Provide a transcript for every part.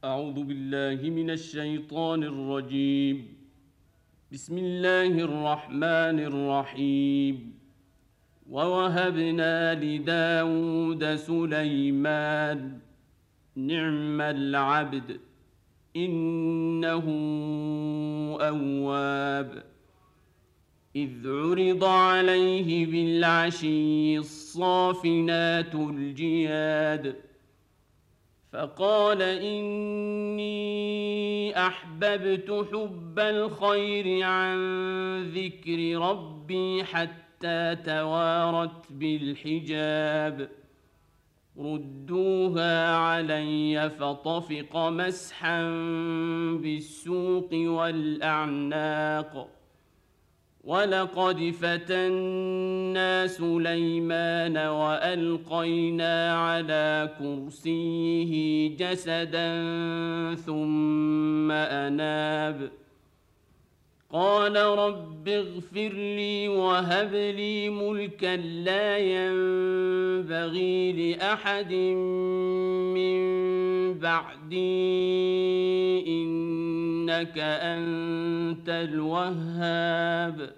أعوذ بالله من الشيطان الرجيم. بسم الله الرحمن الرحيم. ووهبنا لداود سليمان نعم العبد إنه أواب. إذ عرض عليه بالعشي الصافنات الجياد فقال إني أحببت حب الخير عن ذكر ربي حتى توارت بالحجاب ردوها علي فطفق مسحا بالسوق والأعناق ولقد فتنا سليمان وألقينا على كرسيه جسدا ثم أناب قال رب اغفر لي وهب لي ملكا لا ينبغي لأحد من بعدي إنك أنت الوهاب.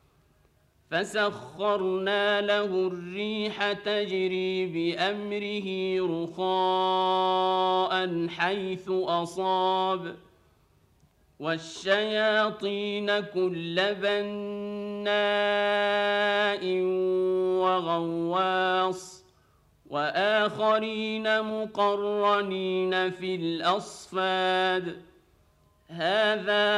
فسخرنا له الريح تجري بأمره رخاء حيث أصاب والشياطين كل بناء وغواص وآخرين مقرنين في الأصفاد هذا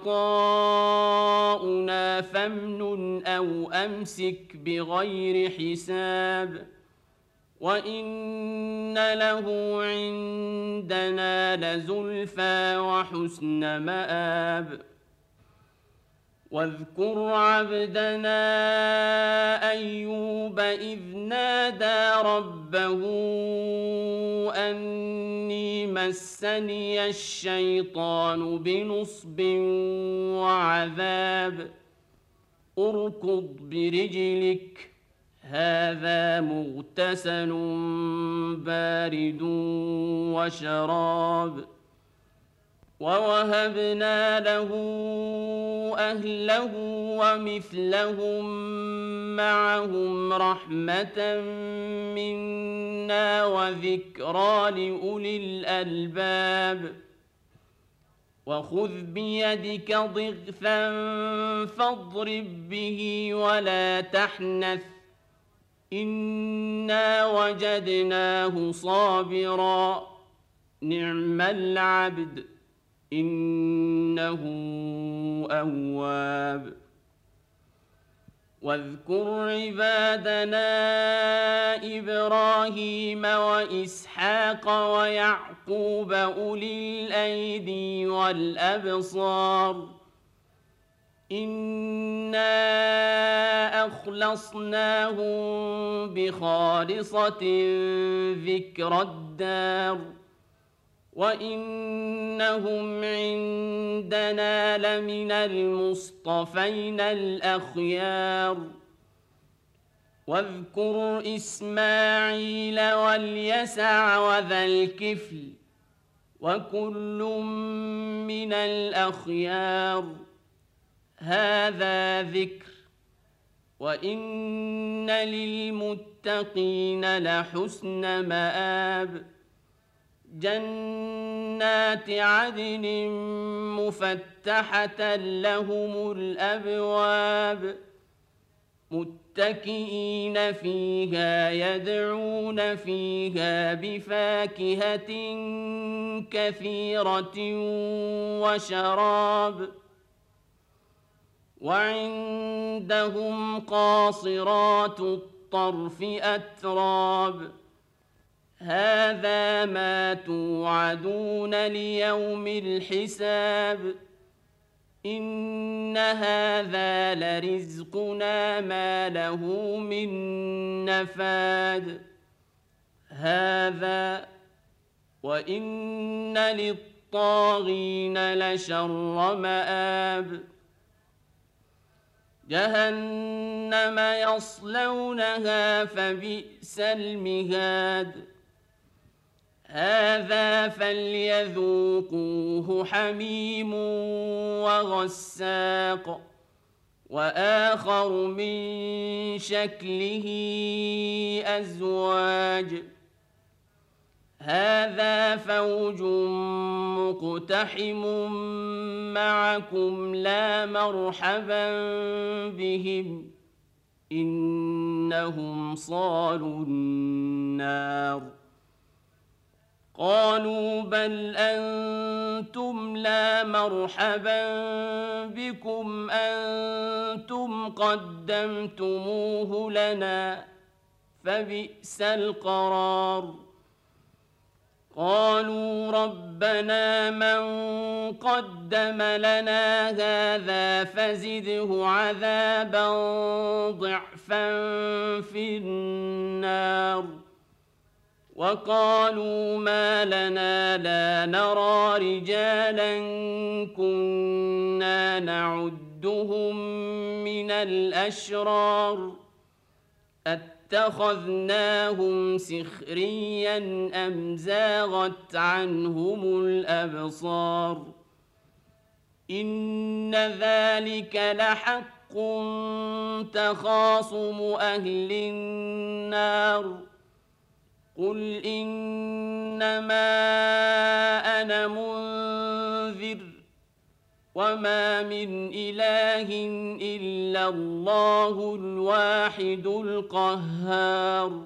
عطاؤنا فامنن أو أمسك بغير حساب وإن له عندنا لزلفى وحسن مآب. واذكر عبدنا أيوب إذ نادى ربه أني مسني الشيطان بنصب وعذاب اركض برجلك هذا مغتسل بارد وشراب. ووهبنا له أهله ومثلهم معهم رحمة منا وذكرى لأولي الألباب. وخذ بيدك ضغثا فاضرب به ولا تحنث إنا وجدناه صابرا نعم العبد إنه أواب. واذكر عبادنا إبراهيم وإسحاق ويعقوب أولي الأيدي والأبصار إنا أخلصناهم بخالصة ذكر الدار وإنهم عندنا لمن المصطفين الأخيار. واذكر إسماعيل واليسع وذا الكفل وكل من الأخيار هذا ذكر وإن للمتقين لحسن مآب. جنات عدن مفتحة لهم الأبواب متكئين فيها يدعون فيها بفاكهة كثيرة وشراب وعندهم قاصرات الطرف أتراب هذا ما توعدون ليوم الحساب إن هذا لرزقنا ما له من نفاد هذا وإن للطاغين لشر مآب. جهنم يصلونها فبئس المهاد هذا فليذوقوه حميم وغساق وآخر من شكله أزواج هذا فوج مقتحم معكم لا مرحبا بهم إنهم صالوا النار قالوا بل أنتم لا مرحبا بكم أنتم قدمتموه لنا فبئس القرار قالوا ربنا من قدم لنا هذا فزده عذابا ضعفا في النار وقالوا ما لنا لا نرى رجالا كنا نعدهم من الأشرار اتخذناهم سخريا أم زاغت عنهم الأبصار إن ذلك لحق تخاصم أهل النار قل إنما أنا منذر وما من إله إلا الله الواحد القهار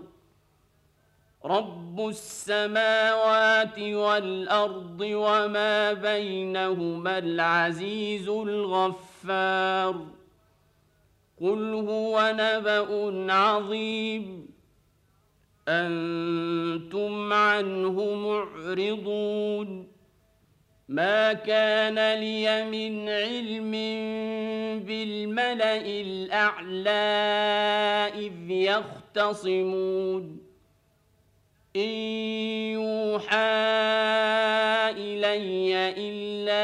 رب السماوات والأرض وما بينهما العزيز الغفار قل هو نبأ عظيم أنتم عنه معرضون ما كان لي من علم بالملأ الأعلى إذ يختصمون إن يوحى إلي إلا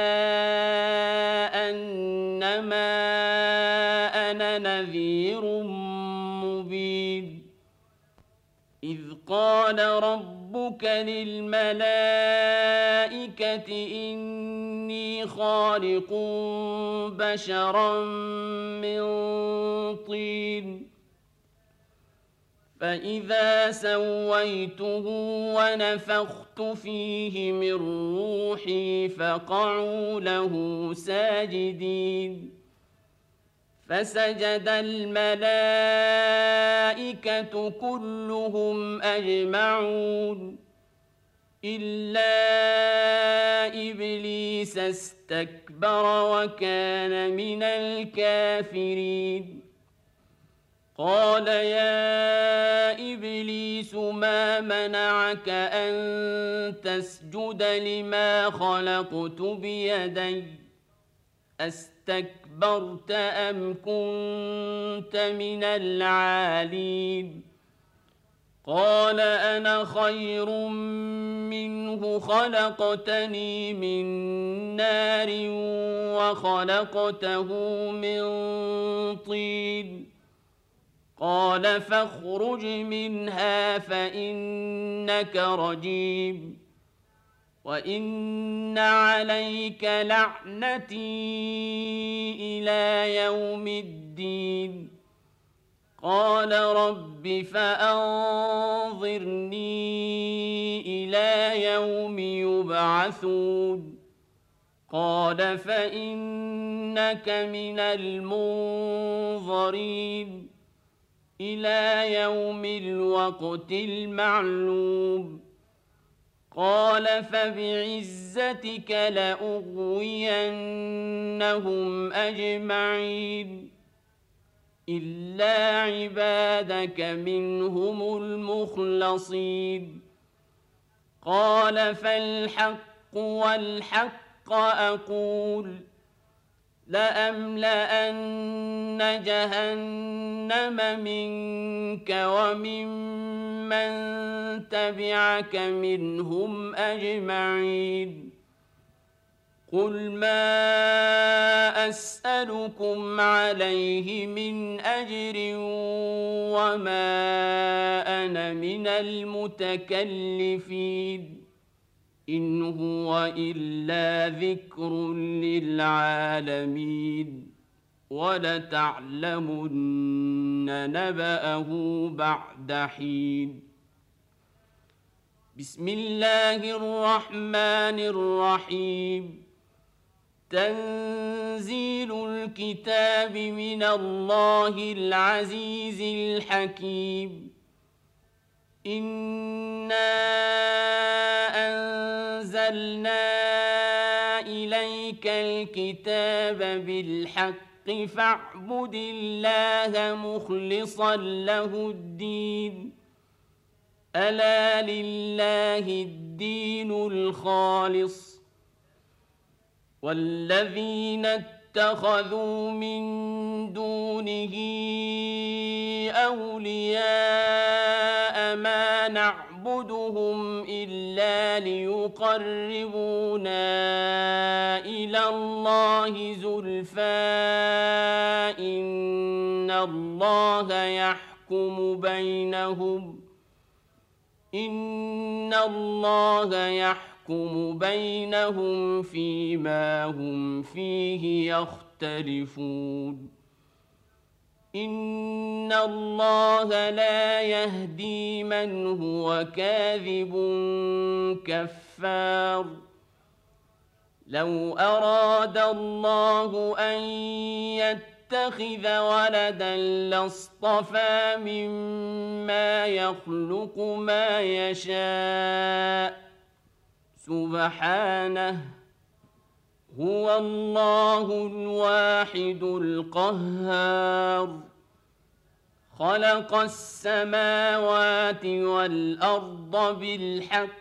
أنما أنا نذير مبين إذ قال ربك للملائكة إني خالق بشرا من طين فإذا سويته ونفخت فيه من روحي فقعوا له ساجدين فسجد الملائكة كلهم أجمعون إلا إبليس استكبر وكان من الكافرين قال يا إبليس ما منعك أن تسجد لما خلقت بيدي أستكبرت أم كنت من العالين قال أنا خير منه خلقتني من نار وخلقته من طين قال فاخرج منها فإنك رجيم وإن عليك لعنتي إلى يوم الدين قال رب فأنظرني إلى يوم يبعثون قال فإنك من المنظرين إلى يوم الوقت المعلوم قال فبعزتك لأغوينهم أجمعين إلا عبادك منهم المخلصين قال فالحق والحق أقول لأملأن جهنم منك وممن تبعك منهم أجمعين قل ما أسألكم عليه من أجر وما أنا من المتكلفين إن هو إلا ذكر للعالمين ولتعلمن نبأه بعد حين بسم الله الرحمن الرحيم تنزيل الكتاب من الله العزيز الحكيم إنا أنزلنا إليك الكتاب بالحق فاعبد الله مخلصا له الدين ألا لله الدين الخالص والذين اتخذوا من دونه أولياء ما نعبدهم إلا ليقربونا إلى الله زلفى إن الله يحكم بينهم فيما هم فيه يختلفون إن الله لا يهدي من هو كاذب كفار لو أراد الله أن يتخذ ولدا لاصطفى مما يخلق ما يشاء سبحانه هو الله الواحد القهار خلق السماوات والأرض بالحق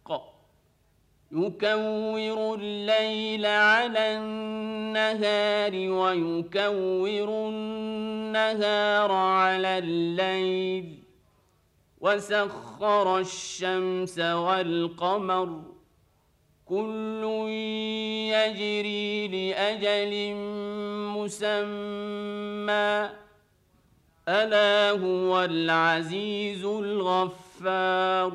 يكور الليل على النهار ويكور النهار على الليل وسخر الشمس والقمر كل يجري لأجل مسمى ألا هو العزيز الغفار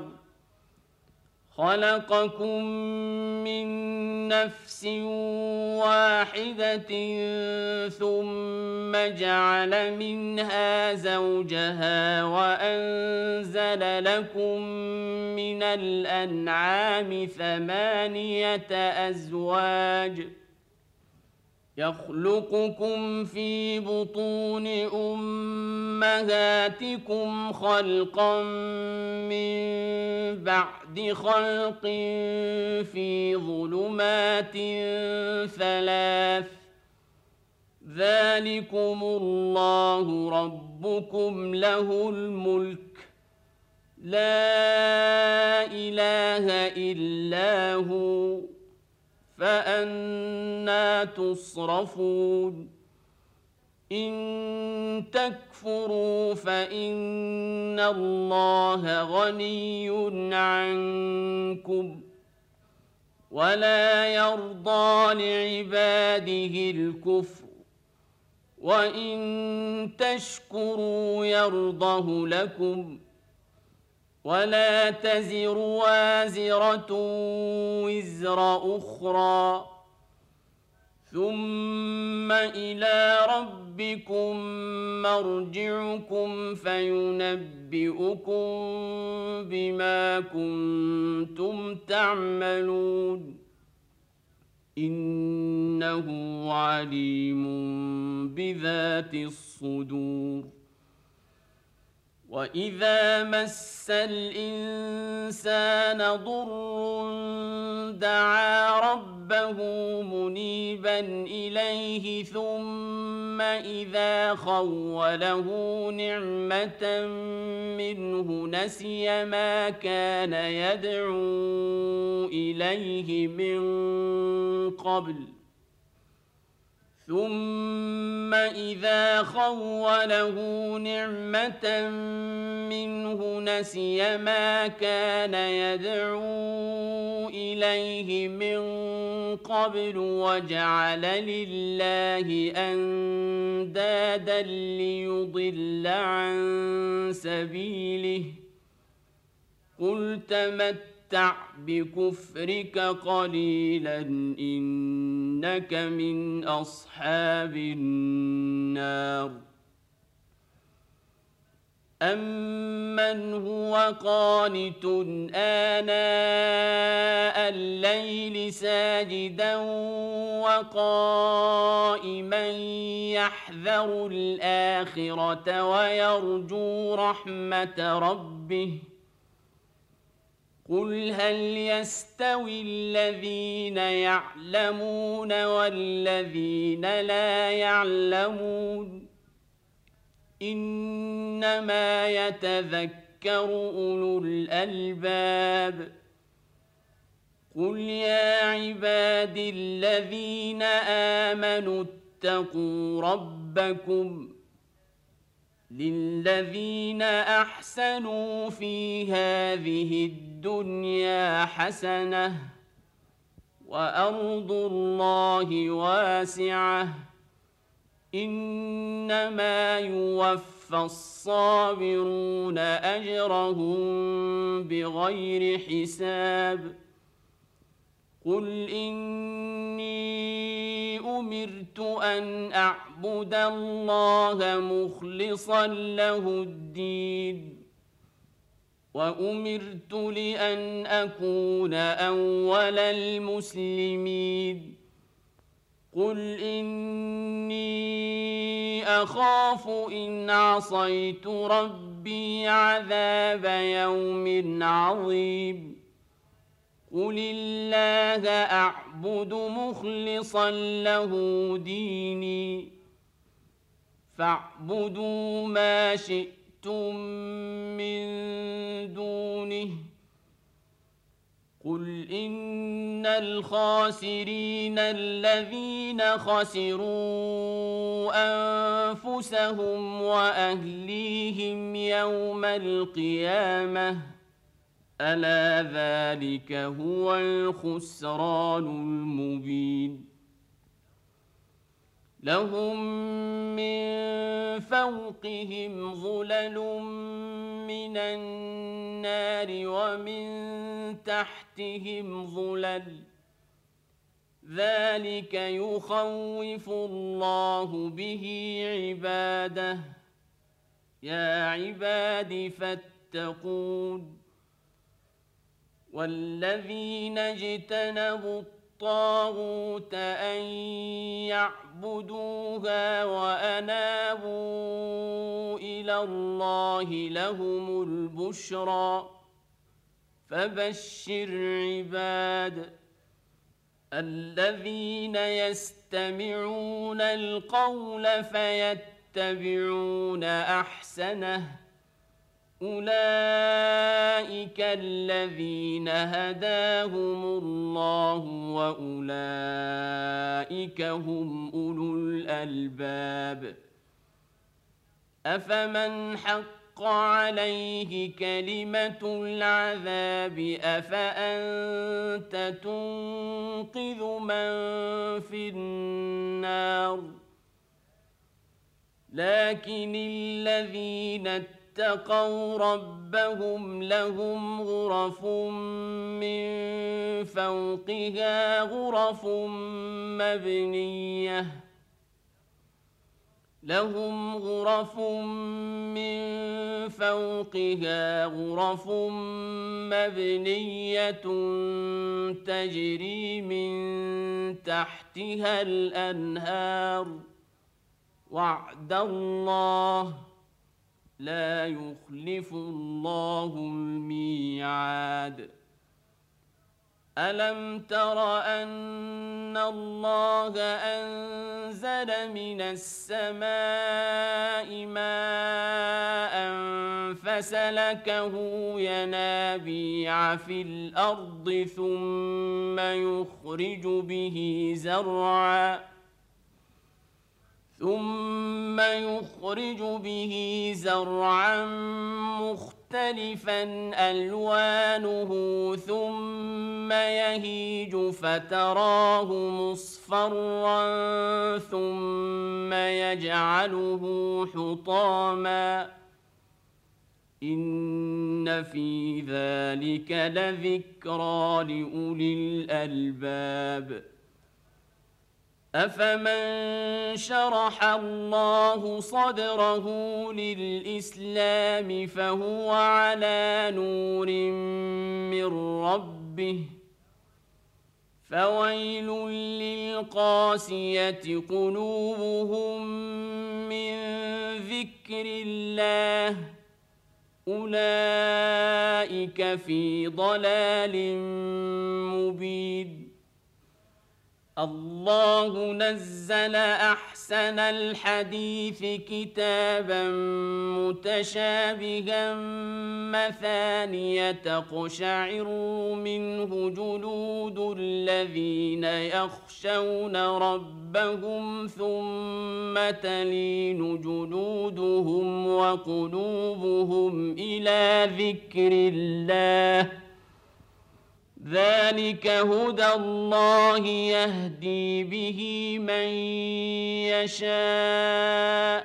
خلقكم من نفس واحدة ثم جعل منها زوجها وأنزل لكم من الأنعام 8 أزواج يخلقكم في بطون أمهاتكم خلقا من بعد خلق في ظلمات 3 ذلكم الله ربكم له الملك لا إله إلا هو فأنى تصرفون إن تكفروا فإن الله غني عنكم ولا يرضى لعباده الكفر وإن تشكروا يرضه لكم ولا تزر وازرة وزر أخرى ثم إلى ربكم مرجعكم فينبئكم بما كنتم تعملون إنه عليم بذات الصدور وإذا مس الإنسان ضر دعا ربه منيبا إليه ثم إذا خوله نعمة منه نسي ما كان يدعو إليه من قبل ثم إذا خوله نعمة منه نسي ما كان يدعو إليه من قبل وجعل لله أندادا ليضل عن سبيله قل تمتعوا تتمتع بكفرك قليلا إنك من أصحاب النار أمن هو قانت آناء الليل ساجدا وقائما يحذر الآخرة ويرجو رحمة ربه قل هل يستوي الذين يعلمون والذين لا يعلمون إنما يتذكر أولو الألباب قل يا عبادي الذين آمنوا اتقوا ربكم للذين أحسنوا في هذه الدنيا حسنة وأرض الله واسعة إنما يوفى الصابرون أجرهم بغير حساب قل إني أمرت أن أعبد الله مخلصا له الدين وأمرت لأن أكون أول المسلمين قل إني أخاف إن عصيت ربي عذاب يوم عظيم قل الله أعبد مخلصا له ديني فاعبدوا ما شئتم من دونه قل إن الخاسرين الذين خسروا أنفسهم وأهليهم يوم القيامة ألا ذلك هو الخسران المبين لهم من فوقهم ظلل من النار ومن تحتهم ظلل ذلك يخوف الله به عباده يا عباد فاتقون والذين اجتنبوا الطاغوت أن يعبدوها وأنابوا إلى الله لهم البشرى فبشر عباد الذين يستمعون القول فيتبعون أحسنه أولئك الذين هداهم الله وأولئك هم أولو الألباب أفمن حق عليه كلمة العذاب أفأنت تنقذ من في النار لكن الذين اتقوا ربهم لهم غرف من فوقها غرف مبنية لهم غرف من فوقها غرف مبنية تجري من تحتها الأنهار وعد الله لا يخلف الله الميعاد ألم تر أن الله أنزل من السماء ماء فسلكه ينابيع في الأرض ثم يخرج به زرعا مختلفا ألوانه ثم يهيج فتراه مصفرا ثم يجعله حطاما إن في ذلك لذكرى لأولي الألباب أفمن شرح الله صدره للإسلام فهو على نور من ربه فويل للقاسية قلوبهم من ذكر الله أولئك في ضلال مبين الله نزل أحسن الحديث كتابا متشابها مثانية تقشعر منه جلود الذين يخشون ربهم ثم تلين جلودهم وقلوبهم إلى ذكر الله ذلك هدى الله يهدي به من يشاء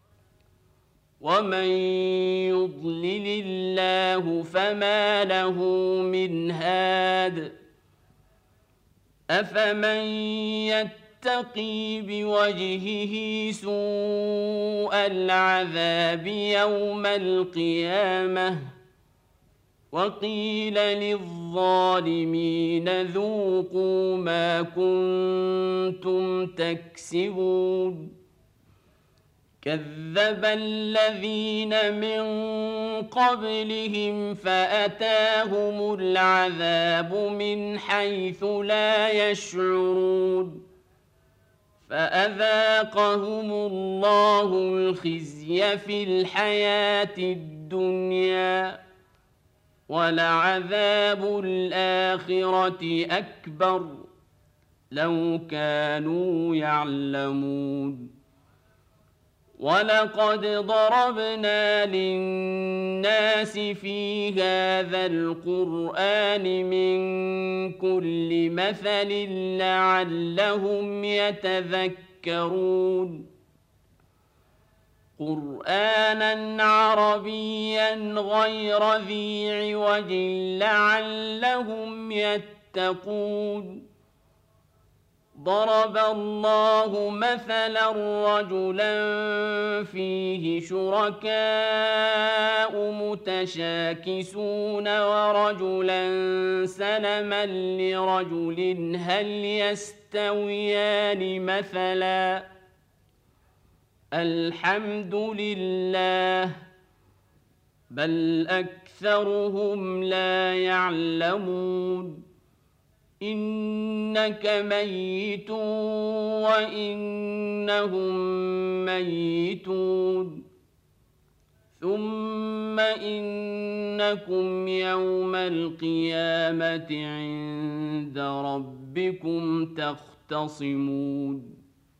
ومن يضلل الله فما له من هاد أفمن يتقي بوجهه سوء العذاب يوم القيامة وقيل للظالمين ذوقوا ما كنتم تكسبون كذب الذين من قبلهم فأتاهم العذاب من حيث لا يشعرون فأذاقهم الله الخزي في الحياة الدنيا ولعذاب الآخرة أكبر لو كانوا يعلمون ولقد ضربنا للناس في هذا القرآن من كل مثل لعلهم يتذكرون قرآنا عربيا غير ذي عوج لعلهم يتقون ضرب الله مثلا رجلا فيه شركاء متشاكسون ورجلا سلما لرجل هل يستويان مثلا الحمد لله بل أكثرهم لا يعلمون إنك ميت وإنهم ميتون ثم إنكم يوم القيامة عند ربكم تختصمون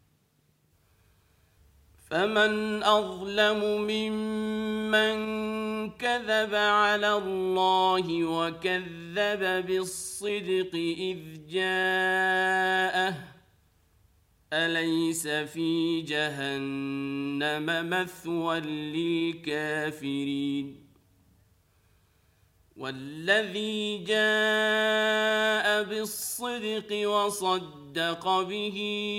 فمن أظلم ممن كذب على الله وكذب بالصدق إذ جاءه أليس في جهنم مثوى للكافرين والذي جاء بالصدق وصدق به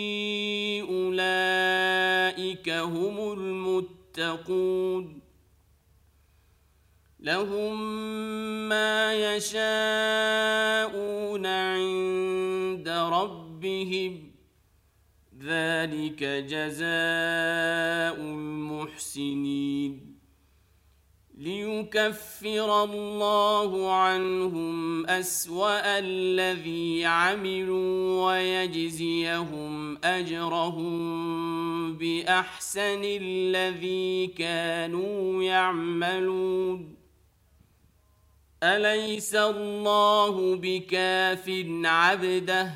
أولئك هم المتقون لهم ما يشاءون عند ربهم ذلك جزاء المحسنين ليكفر الله عنهم أسوأ الذي عملوا ويجزيهم أجرهم بأحسن الذي كانوا يعملون أليس الله بكاف عبده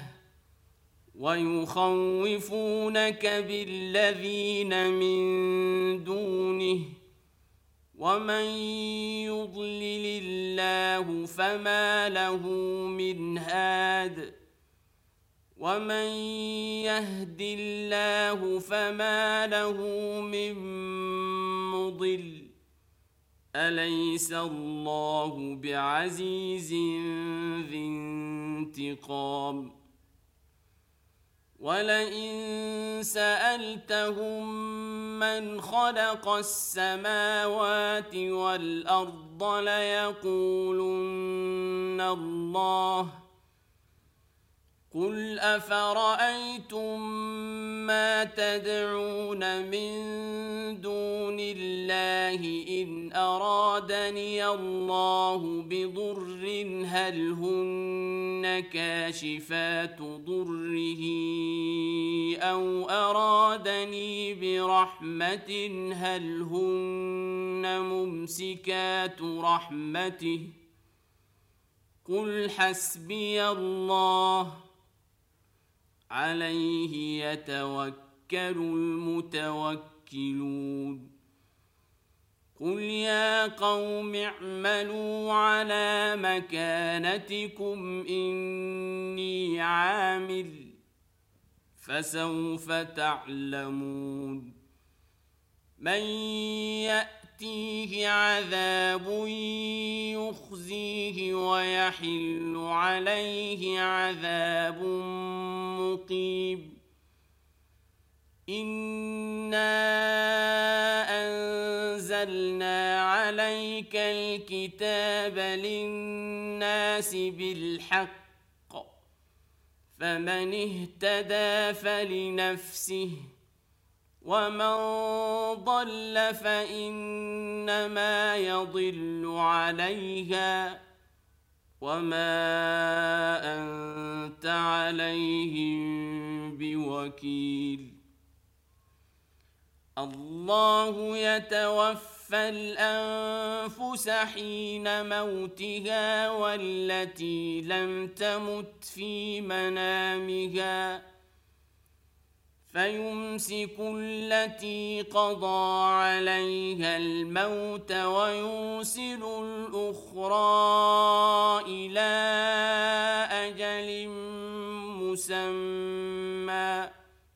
ويخوفونك بالذين من دونه ومن يضلل الله فما له من هاد ومن يهد الله فما له من مضل أليس الله بعزيز ذي انتقام ولئن سألتهم من خلق السماوات والأرض ليقولن الله قل أفرأيتم ما تدعون من دون الله إن أرادني الله بضر هل هن كاشفات ضره أو أرادني برحمة هل هن ممسكات رحمته قل حسبي الله عليه يتوكل المتوكلون قل يا قوم اعملوا على مكانتكم إني عامل فسوف تعلمون من يأتيه عذاب يخزيه ويحل عليه عذاب مقيم إنا أنزلنا عليك الكتاب للناس بالحق فمن اهتدى فلنفسه ومن ضل فإنما يضل عليها وما أنت عليهم بوكيل الله يتوفى الأنفس حين موتها والتي لم تمت في منامها فيمسك التي قضى عليها الموت ويرسل الأخرى إلى أجل مسمى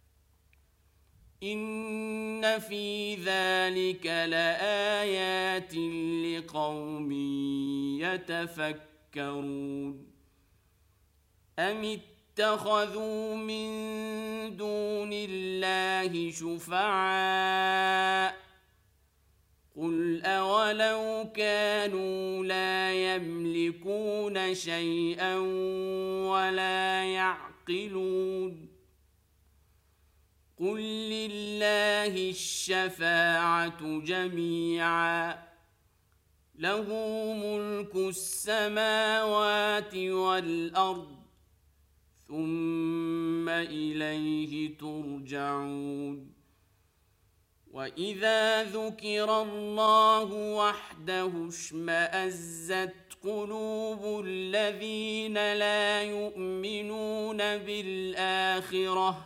إن في ذلك لآيات لقوم يتفكرون أم اتخذوا من دون الله شفعاء قل أولو كانوا لا يملكون شيئا ولا يعقلون قل لله الشفاعة جميعا له ملك السماوات والأرض ثم إليه ترجعون وإذا ذكر الله وحده اشمأزت قلوب الذين لا يؤمنون بالآخرة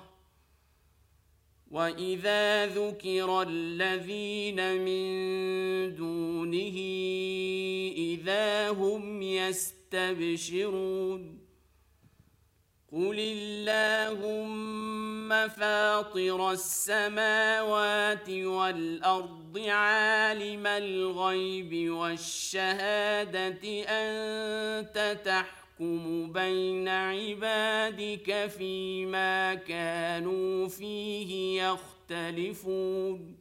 وإذا ذكر الذين من دونه إذا هم يستبشرون قل اللهم فاطر السماوات والأرض عالم الغيب والشهادة أنت تحكم بين عبادك فيما كانوا فيه يختلفون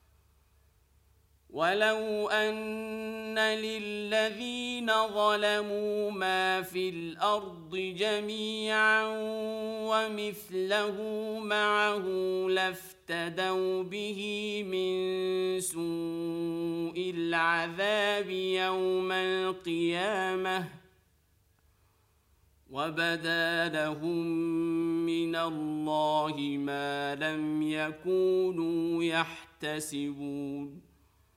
ولو أن للذين ظلموا ما في الأرض جميعا ومثله معه لافتدوا به من سوء العذاب يوم القيامة وبدا لهم من الله ما لم يكونوا يحتسبون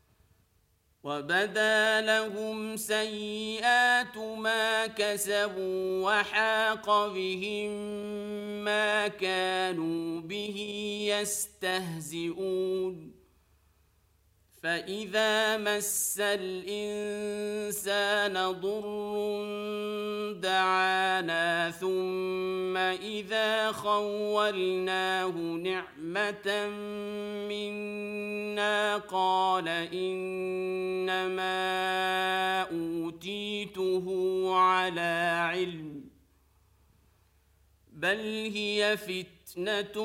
وبدا لهم سيئات ما كسبوا وحاق بهم ما كانوا به يستهزئون فإذا مس الإنسان ضر دعانا ثم إذا خولناه نعمة منا قال إنما أوتيته على علم بل هي فتنة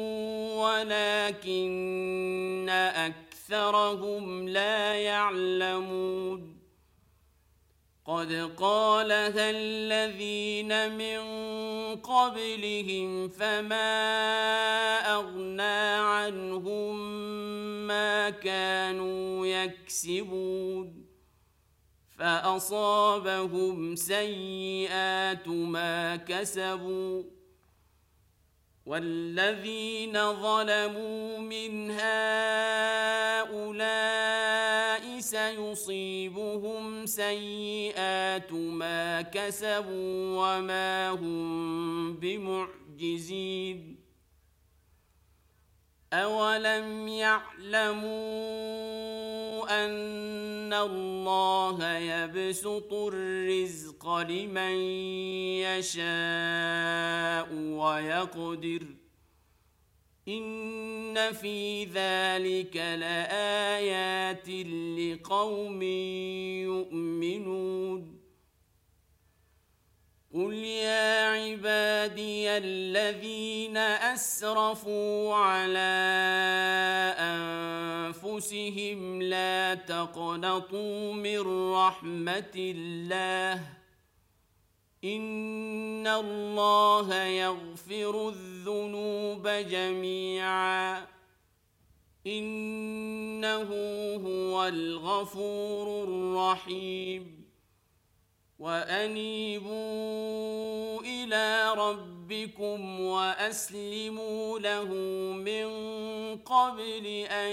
ولكن أكثرهم لا يعلمون قد قالها الذين من قبلهم فما أغنى عنهم ما كانوا يكسبون فأصابهم سيئات ما كسبوا والذين ظلموا من هؤلاء سيصيبهم سيئات ما كسبوا وما هم بمعجزين أولم يعلموا أن الله يبسط الرزق لمن يشاء ويقدر إن في ذلك لآيات لقوم يؤمنون قل يا عبادي الذين أسرفوا على أنفسهم لا تقنطوا من رحمة الله إن الله يغفر الذنوب جميعا إنه هو الغفور الرحيم وأنيبوا إلى ربكم وأسلموا له من قبل أن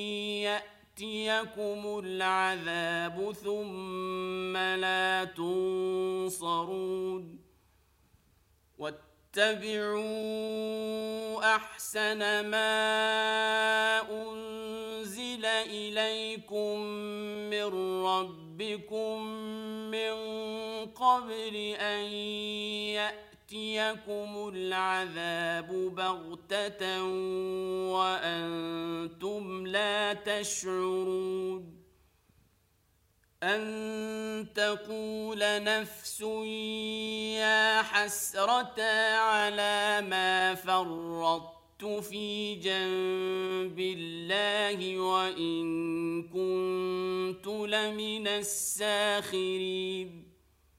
يأتيكم العذاب ثم لا تنصرون واتبعوا أحسن ما أنزل إليكم من ربكم من قبل أن يأتيكم العذاب بغتة وأنتم لا تشعرون أن تقول نفس يا حسرة على ما فرطت في جنب الله وإن كنت لمن الساخرين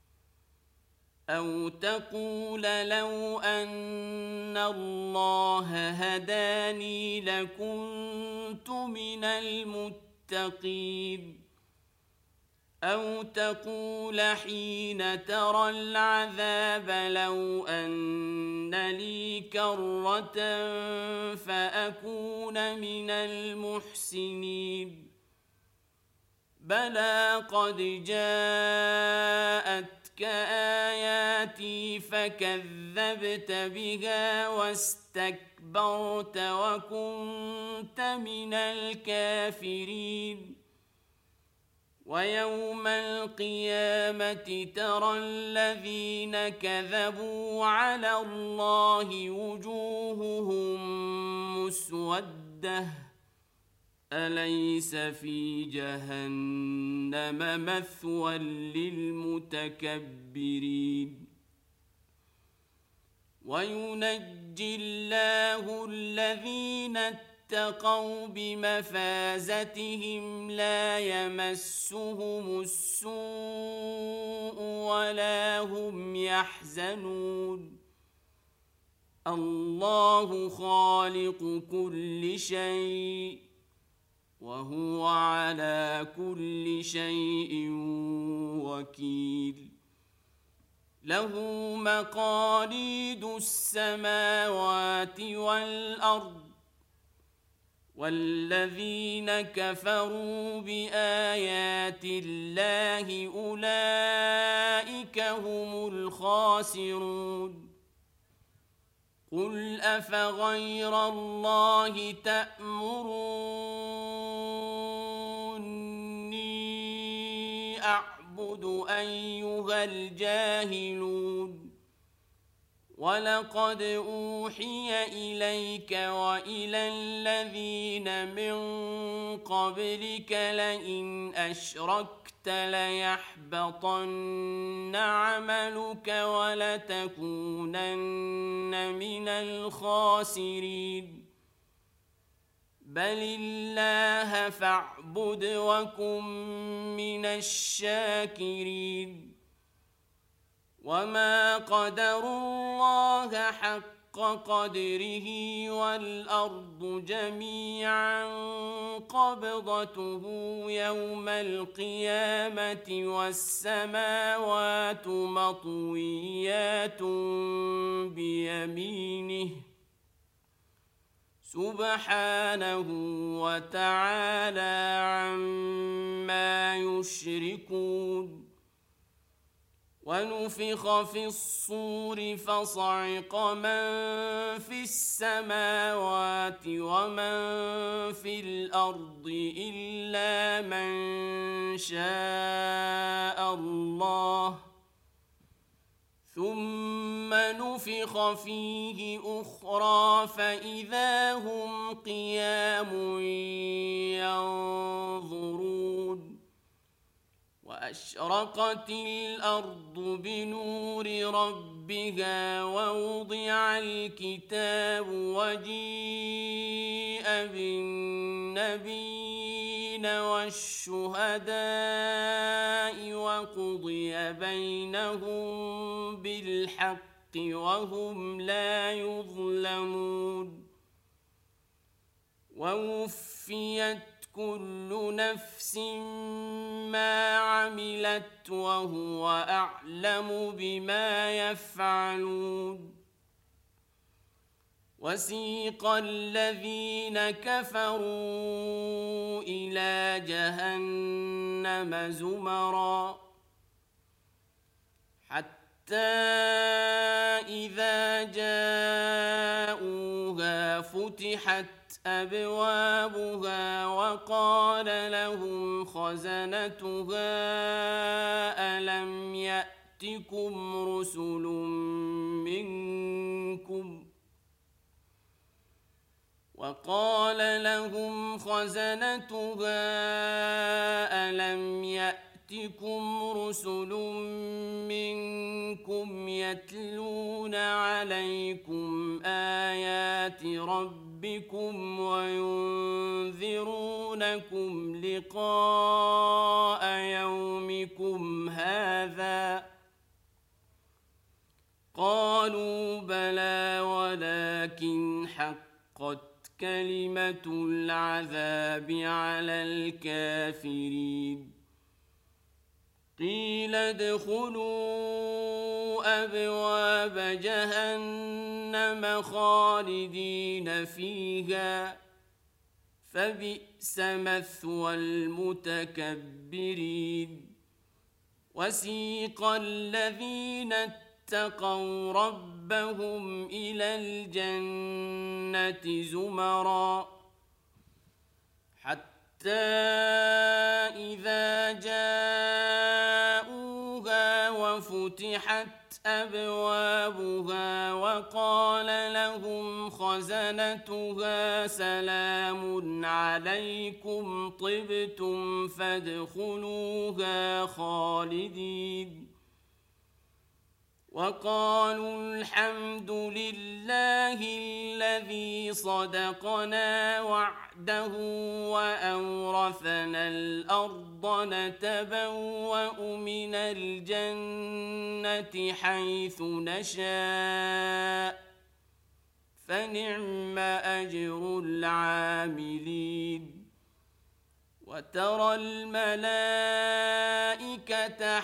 أو تقول لو أن الله هداني لكنت من المتقين أو تقول حين ترى العذاب لو أن لي كرة فأكون من المحسنين بلى قد جاءتك آياتي فكذبت بها واستكبرت وكنت من الكافرين ويوم القيامة ترى الذين كذبوا على الله وجوههم مسودة أليس في جهنم مثوى للمتكبرين وينجي الله الذين اتقوا بمفازتهم لا يمسهم السوء ولا هم يحزنون الله خالق كل شيء وهو على كل شيء وكيل له مقاليد السماوات والأرض والذين كفروا بآيات الله أولئك هم الخاسرون قل أفغير الله تأمروني أيها الجاهلون ولقد أوحي إليك وإلى الذين من قبلك لئن أشركت ليحبطن عملك ولتكونن من الخاسرين بل الله فاعبد وكن من الشاكرين وما قدروا الله حق قدره والأرض جميعا قبضته يوم القيامة والسماوات مطويات بيمينه سبحانه وتعالى عما يشركون ونفخ في الصور فصعق من في السماوات ومن في الأرض إلا من شاء الله ثم نفخ فيه أخرى فإذا هم قيام ينظرون وأشرقت الأرض بنور ربها ووضع الكتاب وجيء بالنبيين والشهداء وقضي بينهم بالحق وهم لا يظلمون ووفيت كل نفس ما عملت وهو أعلم بما يفعلون وسيق الذين كفروا إلى جهنم زمرا حتى إذا جاءوها فتحت أبوابها وقال لهم خزنتها ألم يأتكم رسل منكم يتلون عليكم آيات ربكم وينذرونكم لقاء يومكم هذا قالوا بلى ولكن حقت كلمة العذاب على الكافرين قيل ادخلوا أبواب جهنم خالدين فيها فبئس مثوى المتكبرين وسيق الذين اتقوا ربهم إلى الجنة زمرا حتى إذا جاءوها وفتحت أبوابها وقال لهم خزنتها سلام عليكم طبتم فادخلوها خالدين وقالوا الحمد لله الذي صدقنا وعده وأورثنا الأرض نتبوأ من الجنة حيث نشاء فنعم أجر العاملين وترى الملائكة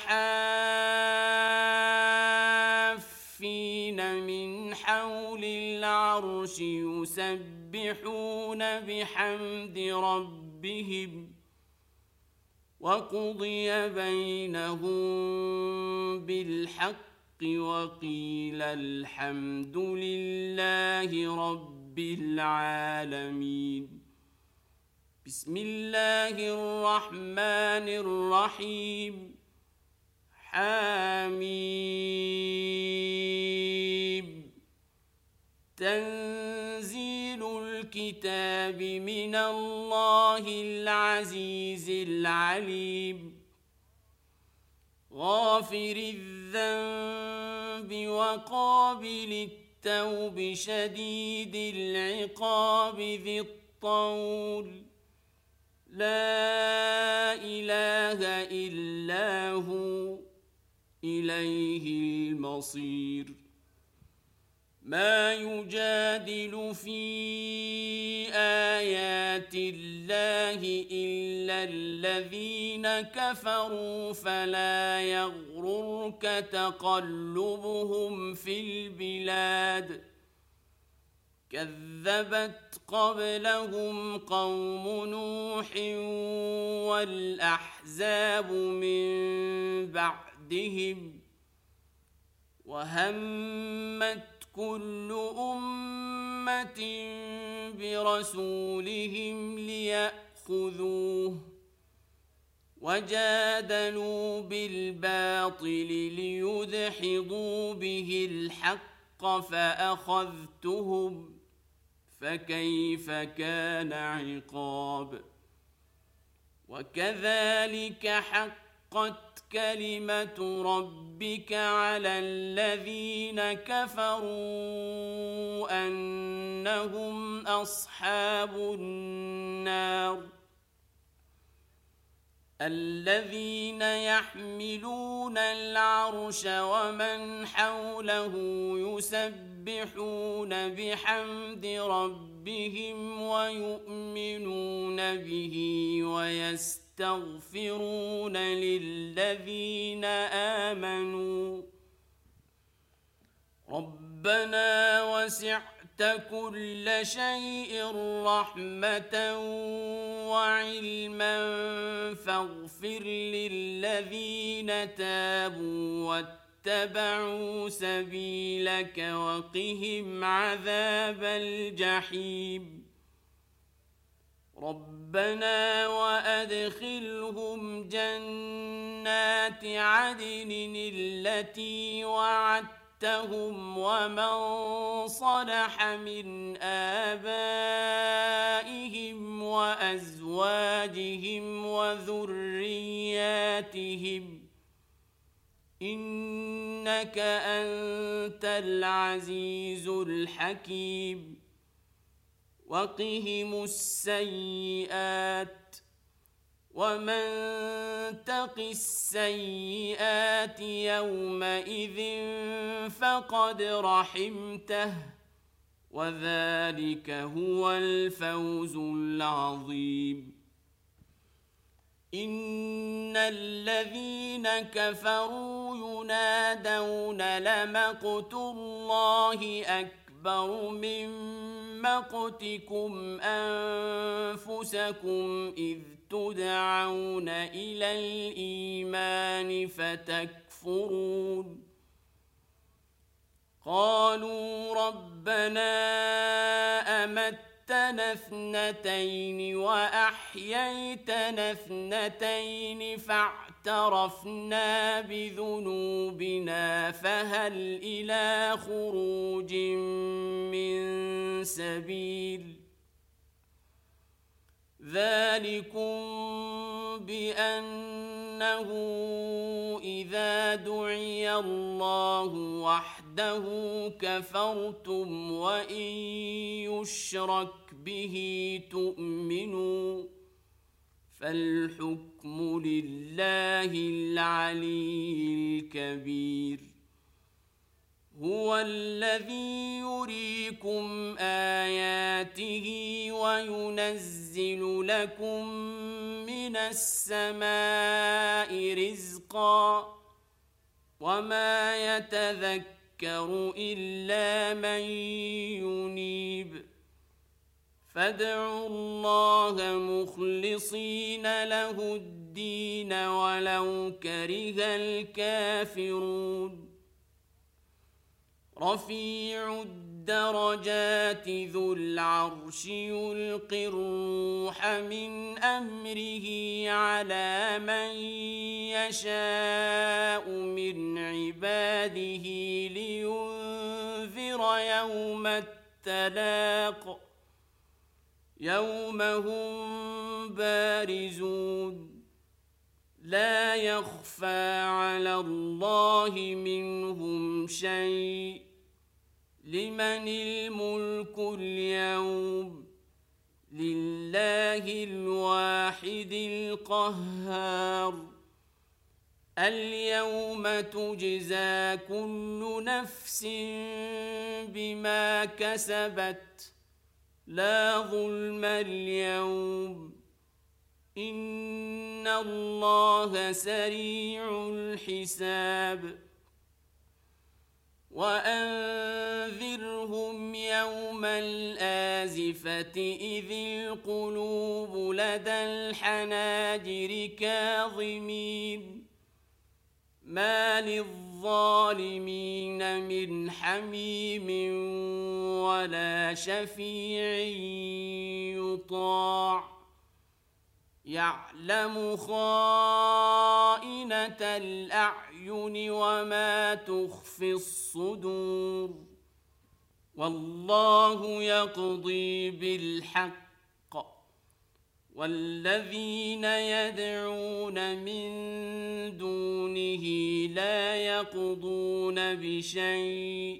حافين من حول العرش يسبحون بحمد ربهم وقضي بينهم بالحق وقيل الحمد لله رب العالمين بسم الله الرحمن الرحيم حميم تنزيل الكتاب من الله العزيز العليم غافر الذنب وقابل التوب شديد العقاب ذي الطول لا إله إلا هو إليه المصير ما يجادل في آيات الله إلا الذين كفروا فلا يغررك تقلبهم في البلاد كذبت قبلهم قوم نوح والأحزاب من بعدهم وهمت كل أمة برسولهم ليأخذوه وجادلوا بالباطل ليدحضوا به الحق فأخذتهم فكيف كان عقاب وكذلك حقت كلمة ربك على الذين كفروا أنهم أصحاب النار الذين يحملون العرش ومن حوله يسبحون بحمد ربهم ويؤمنون به ويستغفرون للذين آمنوا ربنا وسعت كل شيء رحمة وعلما فاغفر للذين تابوا واتبعوا سبيلك وقهم عذاب الجحيم ربنا وأدخلهم جنات عدن التي وعدتهم ومن صلح من آبائهم وأزواجهم وذرياتهم إنك أنت العزيز الحكيم وقهم السيئات ومن تق السيئات يومئذ فقد رحمته وذلك هو الفوز العظيم إن الذين كفروا ينادون لمقت الله أكبر من مقتكم أنفسكم إذ تدعون إلى الإيمان فتكفرون قالوا ربنا أمتنا اثنتين وأحييتنا اثنتين فاعترفنا بذنوبنا فهل إلى خروج من سبيل ذلكم بأنه إذا دعي الله وحده كفرتم وإن يشرك به تؤمنوا فالحكم لله العلي الكبير هو الذي يريكم آياته وينزل لكم من السماء رزقا وما يتذكر إلا من ينيب فادعوا الله مخلصين له الدين ولو كره الكافرون رفيع الدرجات ذو العرش يلقي الروح من أمره على من يشاء من عباده لينذر يوم التلاق يوم هم بارزون لا يخفى على الله منهم شيء لمن الملك اليوم لله الواحد القهار اليوم تجزى كل نفس بما كسبت لا ظلم اليوم إن الله سريع الحساب وأنذرهم يوم الآزفة إذ القلوب لدى الحناجر كاظمين ما للظالمين من حميم ولا شفيع يطاع يعلم خائنة الأعين وما تخفي الصدور والله يقضي بالحق والذين يدعون من دونه لا يقضون بشيء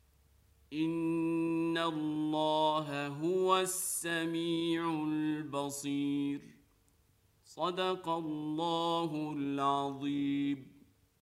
إن الله هو السميع البصير صدق الله العظيم.